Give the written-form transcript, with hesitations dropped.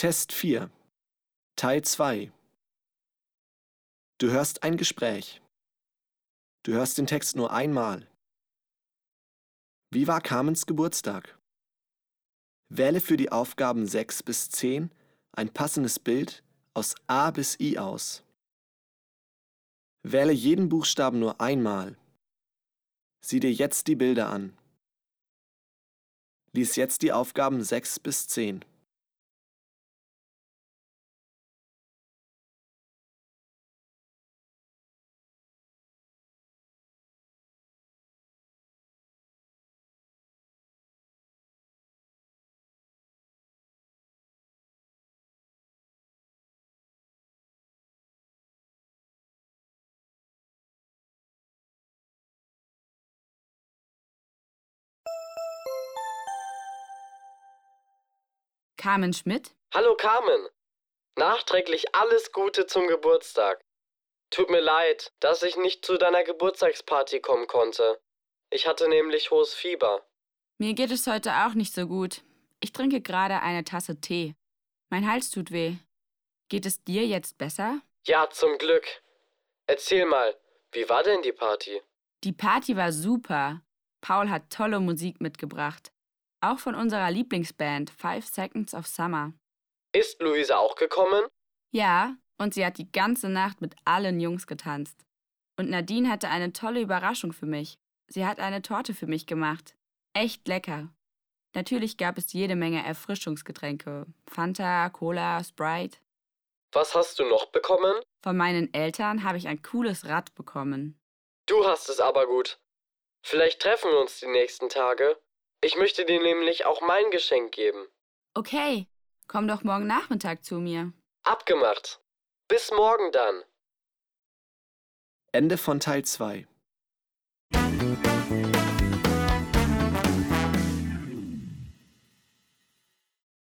Test 4, Teil 2. Du hörst ein Gespräch. Du hörst den Text nur einmal. Wie war Carmens Geburtstag? Wähle für die Aufgaben 6 bis 10 ein passendes Bild aus A bis I aus. Wähle jeden Buchstaben nur einmal. Sieh dir jetzt die Bilder an. Lies jetzt die Aufgaben 6 bis 10. Carmen Schmidt? Hallo Carmen, nachträglich alles Gute zum Geburtstag. Tut mir leid, dass ich nicht zu deiner Geburtstagsparty kommen konnte. Ich hatte nämlich hohes Fieber. Mir geht es heute auch nicht so gut. Ich trinke gerade eine Tasse Tee. Mein Hals tut weh. Geht es dir jetzt besser? Ja, zum Glück. Erzähl mal, wie war denn die Party? Die Party war super. Paul hat tolle Musik mitgebracht. Auch von unserer Lieblingsband 5 Seconds of Summer. Ist Luisa auch gekommen? Ja, und sie hat die ganze Nacht mit allen Jungs getanzt. Und Nadine hatte eine tolle Überraschung für mich. Sie hat eine Torte für mich gemacht. Echt lecker. Natürlich gab es jede Menge Erfrischungsgetränke. Fanta, Cola, Sprite. Was hast du noch bekommen? Von meinen Eltern habe ich ein cooles Rad bekommen. Du hast es aber gut. Vielleicht treffen wir uns die nächsten Tage. Ich möchte dir nämlich auch mein Geschenk geben. Okay, komm doch morgen Nachmittag zu mir. Abgemacht. Bis morgen dann. Ende von Teil 2.